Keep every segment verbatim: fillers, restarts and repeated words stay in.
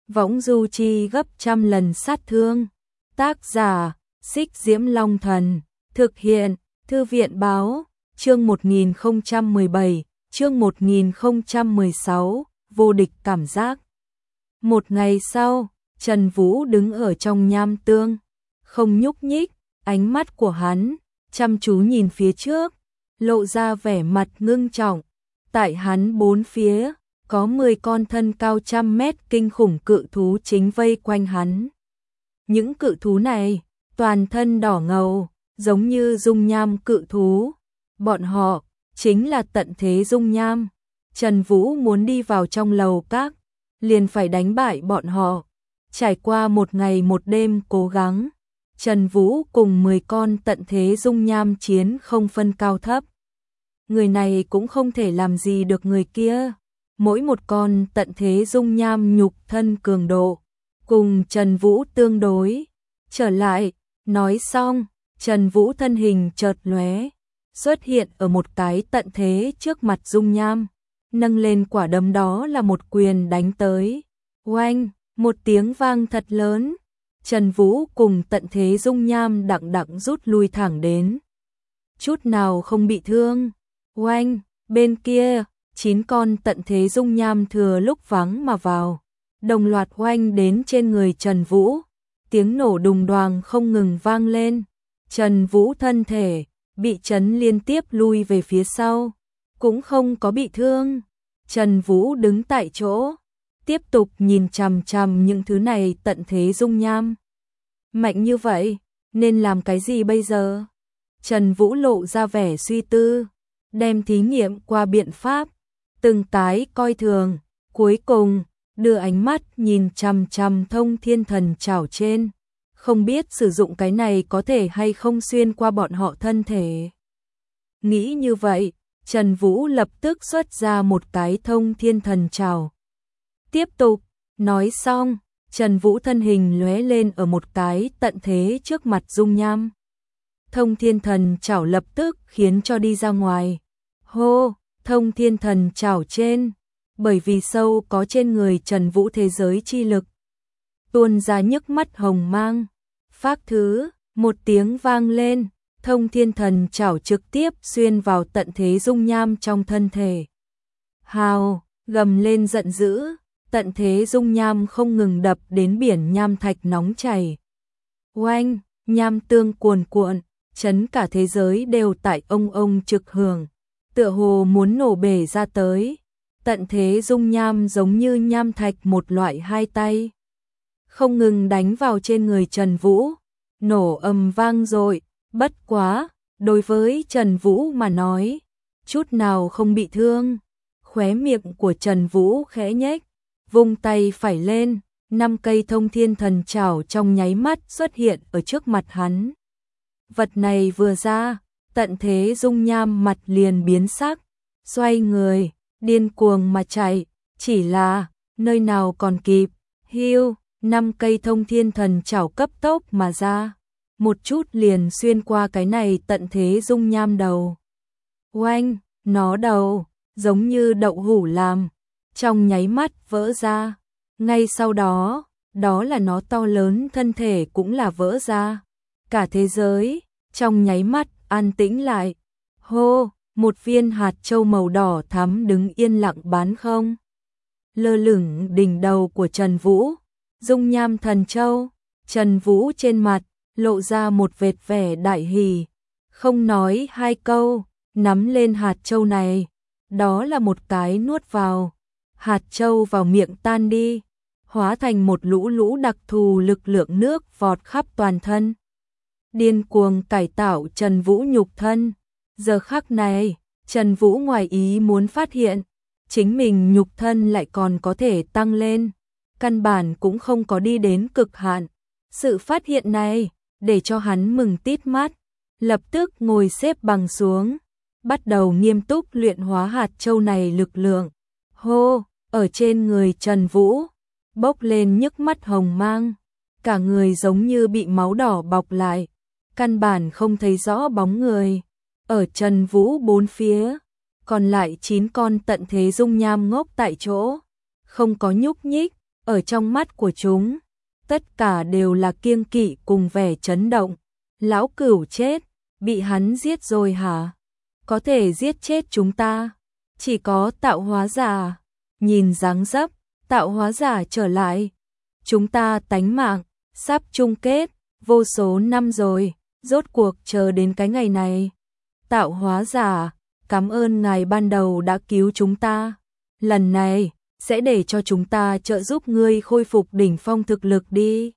võng du chi gấp trăm lần sát thương. Tác giả, Xích Diễm Long Thần, thực hiện, Thư viện Báo, chương một nghìn không trăm mười bảy, chương một nghìn không trăm mười sáu, vô địch cảm giác. Một ngày sau, Trần Vũ đứng ở trong nham tương, không nhúc nhích, ánh mắt của hắn chăm chú nhìn phía trước, lộ ra vẻ mặt ngưng trọng. Tại hắn bốn phía, có mười con thân cao trăm mét kinh khủng cự thú chính vây quanh hắn. Những cự thú này, toàn thân đỏ ngầu, giống như dung nham cự thú. Bọn họ, chính là tận thế dung nham. Trần Vũ muốn đi vào trong lầu các, liền phải đánh bại bọn họ. Trải qua một ngày một đêm cố gắng, Trần Vũ cùng mười con tận thế dung nham chiến không phân cao thấp. Người này cũng không thể làm gì được người kia. Mỗi một con tận thế dung nham nhục thân cường độ, cùng Trần Vũ tương đối. Trở lại, nói xong, Trần Vũ thân hình chợt lóe, xuất hiện ở một cái tận thế trước mặt dung nham. Nâng lên quả đấm đó là một quyền đánh tới. Oanh, một tiếng vang thật lớn. Trần Vũ cùng tận thế dung nham đặng đặng rút lui thẳng đến. Chút nào không bị thương. Oanh, bên kia, chín con tận thế dung nham thừa lúc vắng mà vào, đồng loạt oanh đến trên người Trần Vũ. Tiếng nổ đùng đoàng không ngừng vang lên. Trần Vũ thân thể bị chấn liên tiếp lui về phía sau, cũng không có bị thương. Trần Vũ đứng tại chỗ, tiếp tục nhìn chằm chằm những thứ này tận thế dung nham. Mạnh như vậy, nên làm cái gì bây giờ? Trần Vũ lộ ra vẻ suy tư, đem thí nghiệm qua biện pháp, từng cái coi thường, cuối cùng đưa ánh mắt nhìn chằm chằm Thông Thiên Thần Trảo trên, không biết sử dụng cái này có thể hay không xuyên qua bọn họ thân thể. Nghĩ như vậy, Trần Vũ lập tức xuất ra một cái Thông Thiên Thần Trảo. Tiếp tục, nói xong, Trần Vũ thân hình lóe lên ở một cái tận thế trước mặt dung nham. Thông Thiên Thần Trảo lập tức khiến cho đi ra ngoài. Hô, Thông Thiên Thần Trảo trên, bởi vì sâu có trên người Trần Vũ thế giới chi lực, tuôn ra nhức mắt hồng mang. Phác thứ, một tiếng vang lên, Thông Thiên Thần Trảo trực tiếp xuyên vào tận thế dung nham trong thân thể. Hào, gầm lên giận dữ, tận thế dung nham không ngừng đập đến biển nham thạch nóng chảy. Oanh, nham tương cuồn cuộn, chấn cả thế giới đều tại ông ông trực hưởng, tựa hồ muốn nổ bể ra tới. Tận thế dung nham giống như nham thạch một loại hai tay, không ngừng đánh vào trên người Trần Vũ, nổ ầm vang dội. Bất quá, đối với Trần Vũ mà nói, chút nào không bị thương. Khóe miệng của Trần Vũ khẽ nhếch, vung tay phải lên, năm cây Thông Thiên Thần Trảo trong nháy mắt xuất hiện ở trước mặt hắn. Vật này vừa ra, tận thế dung nham mặt liền biến sắc, xoay người, điên cuồng mà chạy, chỉ là nơi nào còn kịp. Hiu, năm cây Thông Thiên Thần Trảo cấp tốc mà ra, một chút liền xuyên qua cái này tận thế dung nham đầu. Oanh, nó đầu giống như đậu hũ làm, trong nháy mắt vỡ ra. Ngay sau đó, đó là nó to lớn thân thể cũng là vỡ ra. Cả thế giới trong nháy mắt an tĩnh lại. Hô, một viên hạt châu màu đỏ thắm đứng yên lặng bán không, lơ lửng đỉnh đầu của Trần Vũ. Dung nham thần châu. Trần Vũ trên mặt lộ ra một vệt vẻ đại hỉ, không nói hai câu, nắm lên hạt châu này, đó là một cái nuốt vào. Hạt châu vào miệng tan đi, hóa thành một lũ lũ đặc thù lực lượng nước vọt khắp toàn thân, điên cuồng cải tạo Trần Vũ nhục thân. Giờ khắc này, Trần Vũ ngoài ý muốn phát hiện, chính mình nhục thân lại còn có thể tăng lên, căn bản cũng không có đi đến cực hạn. Sự phát hiện này để cho hắn mừng tít mắt, lập tức ngồi xếp bằng xuống, bắt đầu nghiêm túc luyện hóa hạt châu này lực lượng. Hô, ở trên người Trần Vũ bốc lên nhức mắt hồng mang, cả người giống như bị máu đỏ bọc lại, căn bản không thấy rõ bóng người. Ở Trần Vũ bốn phía, còn lại chín con tận thế dung nham ngốc tại chỗ, không có nhúc nhích. Ở trong mắt của chúng, tất cả đều là kiêng kỵ cùng vẻ chấn động. Lão Cửu chết, bị hắn giết rồi hả? Có thể giết chết chúng ta, chỉ có tạo hóa giả. Nhìn dáng dấp, tạo hóa giả trở lại. Chúng ta tánh mạng, sắp chung kết, vô số năm rồi, rốt cuộc chờ đến cái ngày này. Tạo hóa giả, cảm ơn ngài ban đầu đã cứu chúng ta. Lần này, sẽ để cho chúng ta trợ giúp ngươi khôi phục đỉnh phong thực lực đi.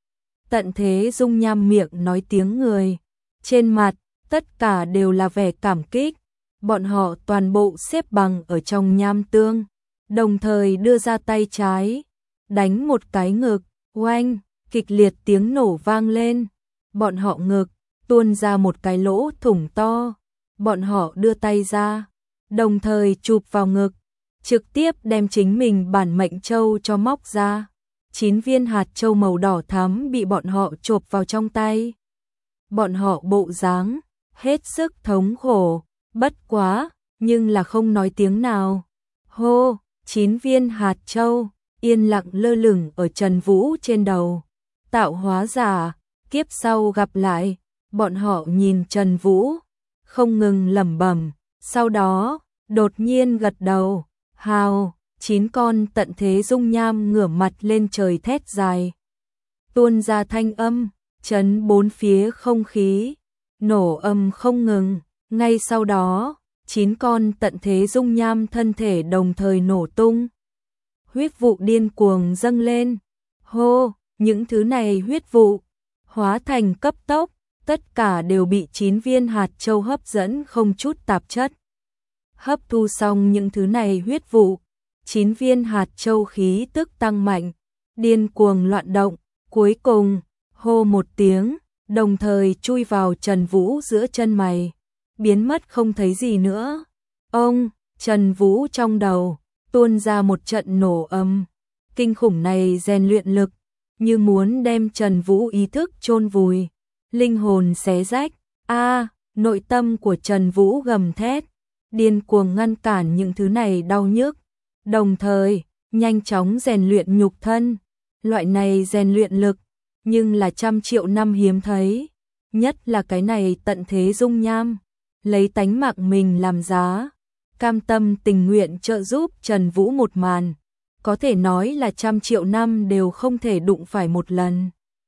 Tận Thế Dung nham miệng nói tiếng người. Trên mặt, tất cả đều là vẻ cảm kích. Bọn họ toàn bộ xếp bằng ở trong nham tương, đồng thời đưa ra tay trái, đánh một cái ngực, oanh, kịch liệt tiếng nổ vang lên. Bọn họ ngực, tuôn ra một cái lỗ thủng to. Bọn họ đưa tay ra, đồng thời chụp vào ngực, trực tiếp đem chính mình bản mệnh châu cho móc ra. Chín viên hạt châu màu đỏ thắm bị bọn họ chộp vào trong tay. Bọn họ bộ dáng hết sức thống khổ, bất quá, nhưng là không nói tiếng nào. Hô, chín viên hạt châu, yên lặng lơ lửng ở Trần Vũ trên đầu. Tạo hóa giả, kiếp sau gặp lại. Bọn họ nhìn Trần Vũ, không ngừng lẩm bẩm, sau đó, đột nhiên gật đầu. Hào, chín con tận thế dung nham ngửa mặt lên trời thét dài. Tuôn ra thanh âm, chấn bốn phía không khí, nổ âm không ngừng. Ngay sau đó, chín con tận thế dung nham thân thể đồng thời nổ tung. Huyết vụ điên cuồng dâng lên. Hô, những thứ này huyết vụ, hóa thành cấp tốc, tất cả đều bị chín viên hạt châu hấp dẫn không chút tạp chất. Hấp thu xong những thứ này huyết vụ, chín viên hạt châu khí tức tăng mạnh, điên cuồng loạn động, cuối cùng, hô một tiếng, đồng thời chui vào Trần Vũ giữa chân mày, biến mất không thấy gì nữa. Ông, Trần Vũ trong đầu, tuôn ra một trận nổ âm, kinh khủng này rèn luyện lực, như muốn đem Trần Vũ ý thức chôn vùi, linh hồn xé rách. A, nội tâm của Trần Vũ gầm thét, điên cuồng ngăn cản những thứ này đau nhức, đồng thời, nhanh chóng rèn luyện nhục thân. Loại này rèn luyện lực, nhưng là trăm triệu năm hiếm thấy, nhất là cái này tận thế dung nham, lấy tánh mạng mình làm giá, cam tâm tình nguyện trợ giúp Trần Vũ một màn, có thể nói là trăm triệu năm đều không thể đụng phải một lần.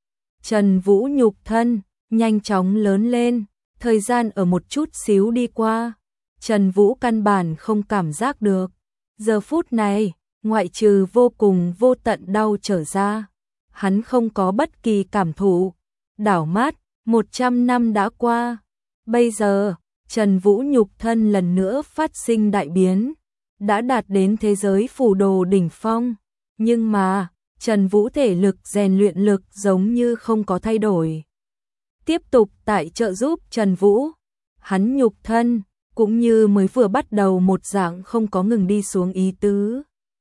Trần Vũ nhục thân, nhanh chóng lớn lên, thời gian ở một chút xíu đi qua, Trần Vũ căn bản không cảm giác được. Giờ phút này, ngoại trừ vô cùng vô tận đau trở ra, hắn không có bất kỳ cảm thụ. Đảo mắt, một trăm năm đã qua. Bây giờ, Trần Vũ nhục thân lần nữa phát sinh đại biến, đã đạt đến thế giới phù đồ đỉnh phong. Nhưng mà, Trần Vũ thể lực rèn luyện lực giống như không có thay đổi. Tiếp tục tại trợ giúp Trần Vũ, hắn nhục thân, cũng như mới vừa bắt đầu một dạng không có ngừng đi xuống ý tứ.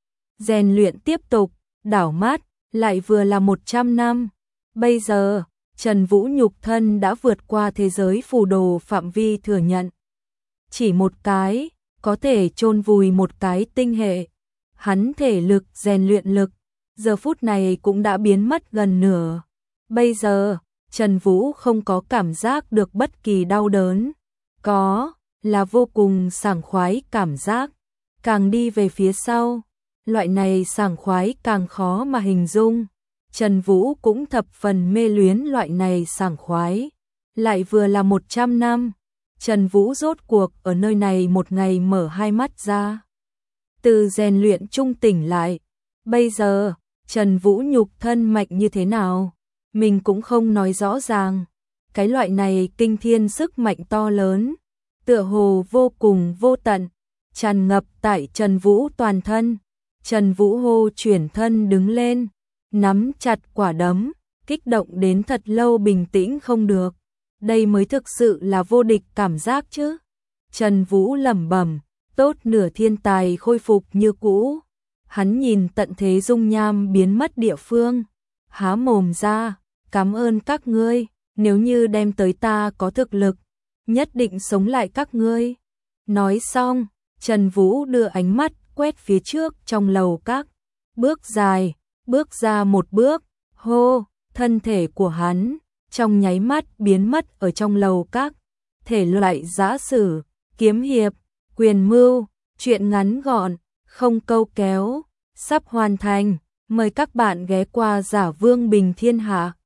Rèn luyện tiếp tục, đảo mắt, lại vừa là một trăm năm. Bây giờ, Trần Vũ nhục thân đã vượt qua thế giới phù đồ phạm vi thừa nhận. Chỉ một cái, có thể chôn vùi một cái tinh hệ. Hắn thể lực, rèn luyện lực, giờ phút này cũng đã biến mất gần nửa. Bây giờ, Trần Vũ không có cảm giác được bất kỳ đau đớn. Có, là vô cùng sảng khoái cảm giác. Càng đi về phía sau, loại này sảng khoái càng khó mà hình dung. Trần Vũ cũng thập phần mê luyến loại này sảng khoái. Lại vừa là một trăm năm, Trần Vũ rốt cuộc ở nơi này một ngày mở hai mắt ra. Từ rèn luyện trung tỉnh lại. Bây giờ, Trần Vũ nhục thân mạnh như thế nào? Mình cũng không nói rõ ràng. Cái loại này kinh thiên sức mạnh to lớn, tựa hồ vô cùng vô tận, tràn ngập tại Trần Vũ toàn thân. Trần Vũ hô chuyển thân đứng lên, nắm chặt quả đấm, kích động đến thật lâu bình tĩnh không được. Đây mới thực sự là vô địch cảm giác chứ. Trần Vũ lẩm bẩm, tốt nửa thiên tài khôi phục như cũ. Hắn nhìn tận thế dung nham biến mất địa phương, há mồm ra, cảm ơn các ngươi, nếu như đem tới ta có thực lực, nhất định sống lại các ngươi. Nói xong, Trần Vũ đưa ánh mắt quét phía trước trong lầu các, bước dài, bước ra một bước, hô, thân thể của hắn trong nháy mắt biến mất ở trong lầu các. Thể loại giã sử, kiếm hiệp, quyền mưu, truyện ngắn gọn, không câu kéo, sắp hoàn thành. Mời các bạn ghé qua Giả Vương Bình Thiên Hạ.